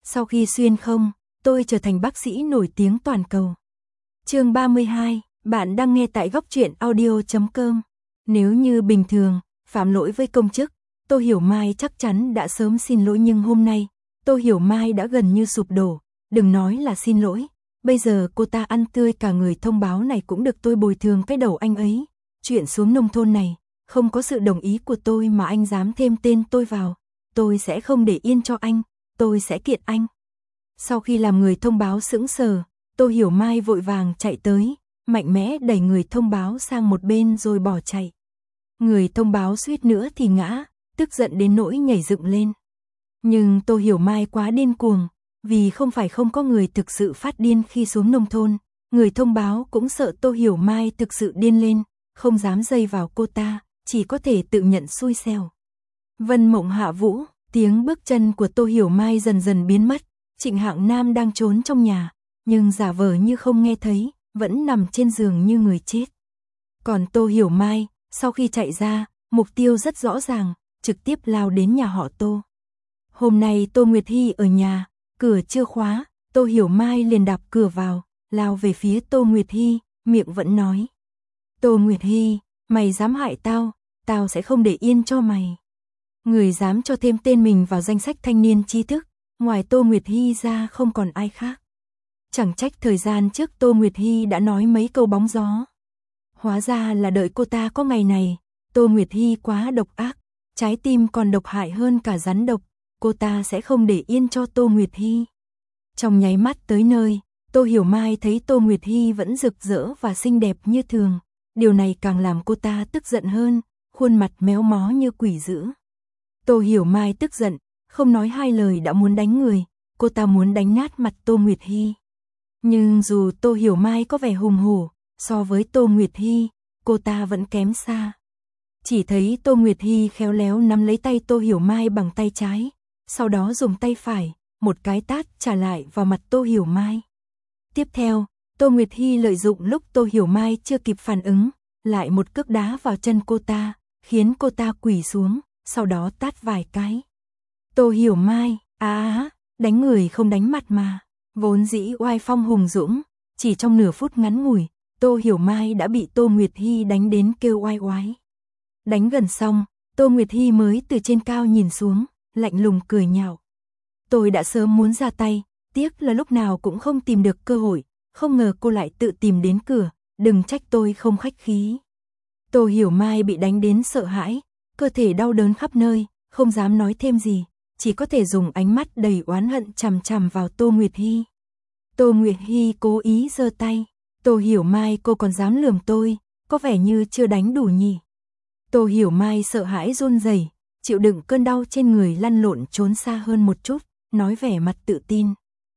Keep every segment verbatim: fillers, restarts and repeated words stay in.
Sau khi xuyên không, tôi trở thành bác sĩ nổi tiếng toàn cầu. Chương ba mươi hai, bạn đang nghe tại góc truyện audio chấm com. Nếu như bình thường, phạm lỗi với công chức, Tô Hiểu Mai chắc chắn đã sớm xin lỗi, nhưng hôm nay, Tô Hiểu Mai đã gần như sụp đổ, đừng nói là xin lỗi. Bây giờ cô ta ăn tươi cả người thông báo này cũng được tôi bồi thường cái đầu anh ấy. Chuyện xuống nông thôn này, không có sự đồng ý của tôi mà anh dám thêm tên tôi vào, tôi sẽ không để yên cho anh, tôi sẽ kiện anh. Sau khi làm người thông báo sững sờ, Tô Hiểu Mai vội vàng chạy tới, mạnh mẽ đẩy người thông báo sang một bên rồi bỏ chạy. Người thông báo suýt nữa thì ngã, tức giận đến nỗi nhảy dựng lên. Nhưng Tô Hiểu Mai quá điên cuồng, vì không phải không có người thực sự phát điên khi xuống nông thôn, người thông báo cũng sợ Tô Hiểu Mai thực sự điên lên, không dám dây vào cô ta, chỉ có thể tự nhận xui xẻo. Vân Mộng Hạ Vũ, tiếng bước chân của Tô Hiểu Mai dần dần biến mất, Trịnh Hạng Nam đang trốn trong nhà, nhưng giả vờ như không nghe thấy, vẫn nằm trên giường như người chết. Còn Tô Hiểu Mai, sau khi chạy ra, mục tiêu rất rõ ràng, trực tiếp lao đến nhà họ Tô. Hôm nay Tô Nguyệt Hy ở nhà, cửa chưa khóa, Tô Hiểu Mai liền đạp cửa vào, lao về phía Tô Nguyệt Hy, miệng vẫn nói: Tô Nguyệt Hy, mày dám hại tao, tao sẽ không để yên cho mày. Người dám cho thêm tên mình vào danh sách thanh niên trí thức, ngoài Tô Nguyệt Hy ra không còn ai khác. Chẳng trách thời gian trước Tô Nguyệt Hy đã nói mấy câu bóng gió. Hóa ra là đợi cô ta có ngày này. Tô Nguyệt Hy quá độc ác, trái tim còn độc hại hơn cả rắn độc, cô ta sẽ không để yên cho Tô Nguyệt Hy. Trong nháy mắt tới nơi, Tô Hiểu Mai thấy Tô Nguyệt Hy vẫn rực rỡ và xinh đẹp như thường, điều này càng làm cô ta tức giận hơn, khuôn mặt méo mó như quỷ dữ. Tô Hiểu Mai tức giận, không nói hai lời đã muốn đánh người, cô ta muốn đánh nát mặt Tô Nguyệt Hy. Nhưng dù Tô Hiểu Mai có vẻ hùng hổ, so với Tô Nguyệt Hy, cô ta vẫn kém xa. Chỉ thấy Tô Nguyệt Hy khéo léo nắm lấy tay Tô Hiểu Mai bằng tay trái, sau đó dùng tay phải, một cái tát trả lại vào mặt Tô Hiểu Mai. Tiếp theo, Tô Nguyệt Hy lợi dụng lúc Tô Hiểu Mai chưa kịp phản ứng, lại một cước đá vào chân cô ta, khiến cô ta quỳ xuống, sau đó tát vài cái. Tô Hiểu Mai, á, đánh người không đánh mặt mà, vốn dĩ oai phong hùng dũng, chỉ trong nửa phút ngắn ngủi, Tô Hiểu Mai đã bị Tô Nguyệt Hy đánh đến kêu oai oái. Đánh gần xong, Tô Nguyệt Hy mới từ trên cao nhìn xuống, lạnh lùng cười nhạo. Tôi đã sớm muốn ra tay, tiếc là lúc nào cũng không tìm được cơ hội, không ngờ cô lại tự tìm đến cửa, đừng trách tôi không khách khí. Tô Hiểu Mai bị đánh đến sợ hãi, cơ thể đau đớn khắp nơi, không dám nói thêm gì, chỉ có thể dùng ánh mắt đầy oán hận chằm chằm vào Tô Nguyệt Hy. Tô Nguyệt Hy cố ý giơ tay, Tô Hiểu Mai, cô còn dám lườm tôi, có vẻ như chưa đánh đủ nhỉ. Tô Hiểu Mai sợ hãi run rẩy, chịu đựng cơn đau trên người lăn lộn trốn xa hơn một chút, nói vẻ mặt tự tin.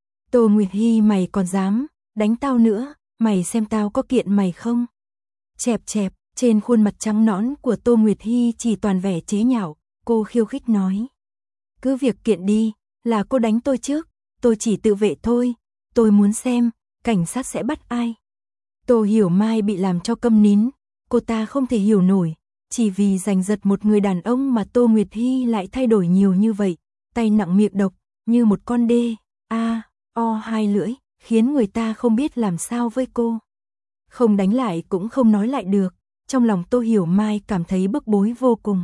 Tô Nguyệt Hy, mày còn dám đánh tao nữa, mày xem tao có kiện mày không? Chẹp chẹp, trên khuôn mặt trắng nõn của Tô Nguyệt Hy chỉ toàn vẻ chế nhạo, cô khiêu khích nói. Cứ việc kiện đi, là cô đánh tôi trước, tôi chỉ tự vệ thôi, tôi muốn xem, cảnh sát sẽ bắt ai. Tô Hiểu Mai bị làm cho câm nín, cô ta không thể hiểu nổi, chỉ vì giành giật một người đàn ông mà Tô Nguyệt Hy lại thay đổi nhiều như vậy, tay nặng miệng độc, như một con đê, a, o hai lưỡi, khiến người ta không biết làm sao với cô. Không đánh lại cũng không nói lại được, trong lòng Tô Hiểu Mai cảm thấy bức bối vô cùng.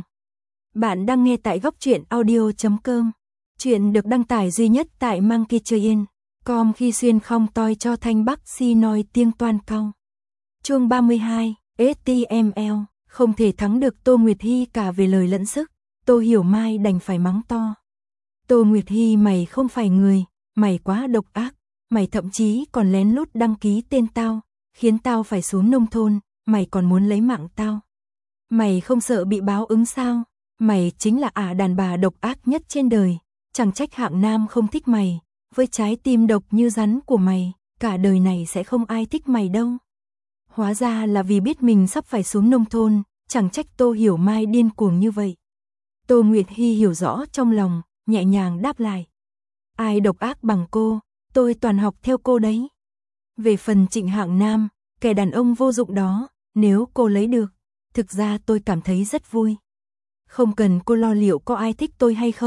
Bạn đang nghe tại góc truyện audio chấm com. Chuyện được đăng tải duy nhất tại Monkey Train. Com khi xuyên không toi cho thanh bắc si nói tiếng toan cao. Chương ba mươi hai, ét tê em lờ, không thể thắng được Tô Nguyệt Hy cả về lời lẫn sức, Tô Hiểu Mai đành phải mắng to. Tô Nguyệt Hy, mày không phải người, mày quá độc ác, mày thậm chí còn lén lút đăng ký tên tao, khiến tao phải xuống nông thôn, mày còn muốn lấy mạng tao. Mày không sợ bị báo ứng sao? Mày chính là ả đàn bà độc ác nhất trên đời, chẳng trách Hạng Nam không thích mày, với trái tim độc như rắn của mày, cả đời này sẽ không ai thích mày đâu. Hóa ra là vì biết mình sắp phải xuống nông thôn, chẳng trách Tô Hiểu Mai điên cuồng như vậy. Tô Nguyệt Hy hiểu rõ trong lòng, nhẹ nhàng đáp lại. Ai độc ác bằng cô, tôi toàn học theo cô đấy. Về phần Trịnh Hạng Nam, kẻ đàn ông vô dụng đó, nếu cô lấy được, thực ra tôi cảm thấy rất vui. Không cần cô lo liệu có ai thích tôi hay không,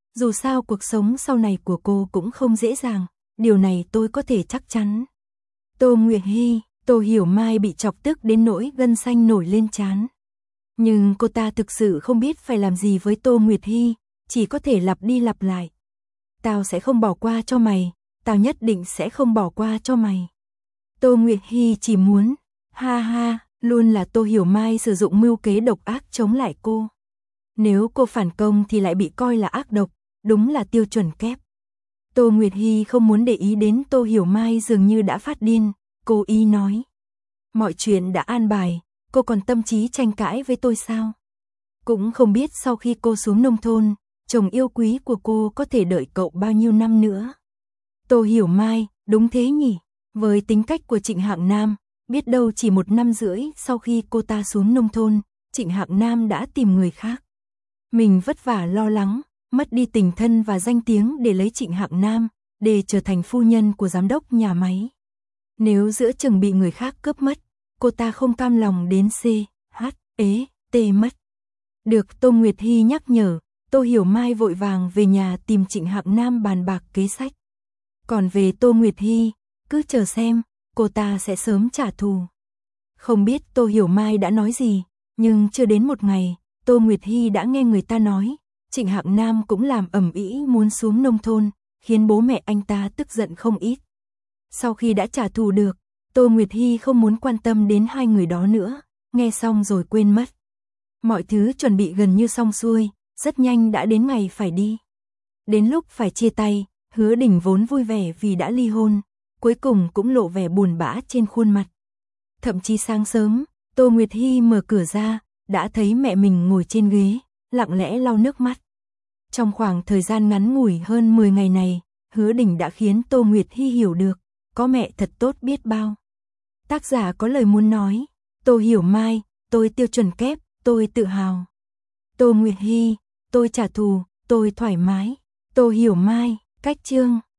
Dù sao cuộc sống sau này của cô cũng không dễ dàng, điều này tôi có thể chắc chắn. Tô Nguyệt Hy, Tô Hiểu Mai bị chọc tức đến nỗi gân xanh nổi lên trán. Nhưng cô ta thực sự không biết phải làm gì với Tô Nguyệt Hy, chỉ có thể lặp đi lặp lại. Tao sẽ không bỏ qua cho mày, tao nhất định sẽ không bỏ qua cho mày. Tô Nguyệt Hy chỉ muốn, ha ha, luôn là Tô Hiểu Mai sử dụng mưu kế độc ác chống lại cô. Nếu cô phản công thì lại bị coi là ác độc, đúng là tiêu chuẩn kép. Tô Nguyệt Hy không muốn để ý đến Tô Hiểu Mai dường như đã phát điên, cô ý nói. Mọi chuyện đã an bài, cô còn tâm trí tranh cãi với tôi sao? Cũng không biết sau khi cô xuống nông thôn, chồng yêu quý của cô có thể đợi cậu bao nhiêu năm nữa. Tô Hiểu Mai, đúng thế nhỉ? Với tính cách của Trịnh Hạng Nam, biết đâu chỉ một năm rưỡi sau khi cô ta xuống nông thôn, Trịnh Hạng Nam đã tìm người khác. Mình vất vả lo lắng, mất đi tình thân và danh tiếng để lấy Trịnh Hạng Nam, để trở thành phu nhân của giám đốc nhà máy. Nếu giữa chừng bị người khác cướp mất, cô ta không cam lòng đến C, H, ế, T mất. Được Tô Nguyệt Hy nhắc nhở, Tô Hiểu Mai vội vàng về nhà tìm Trịnh Hạng Nam bàn bạc kế sách. Còn về Tô Nguyệt Hy, cứ chờ xem, cô ta sẽ sớm trả thù. Không biết Tô Hiểu Mai đã nói gì, nhưng chưa đến một ngày, Tô Nguyệt Hy đã nghe người ta nói, Trịnh Hạng Nam cũng làm ầm ĩ muốn xuống nông thôn, khiến bố mẹ anh ta tức giận không ít. Sau khi đã trả thù được, Tô Nguyệt Hy không muốn quan tâm đến hai người đó nữa, nghe xong rồi quên mất. Mọi thứ chuẩn bị gần như xong xuôi, rất nhanh đã đến ngày phải đi. Đến lúc phải chia tay, Hứa Đình vốn vui vẻ vì đã ly hôn, cuối cùng cũng lộ vẻ buồn bã trên khuôn mặt. Thậm chí sáng sớm, Tô Nguyệt Hy mở cửa ra, đã thấy mẹ mình ngồi trên ghế, lặng lẽ lau nước mắt. Trong khoảng thời gian ngắn ngủi hơn mười ngày này, Hứa Đình đã khiến Tô Nguyệt Hy hiểu được, có mẹ thật tốt biết bao. Tác giả có lời muốn nói, Tô Hiểu Mai, tôi tiêu chuẩn kép, tôi tự hào. Tô Nguyệt Hy, tôi trả thù, tôi thoải mái. Tô Hiểu Mai, cách chương.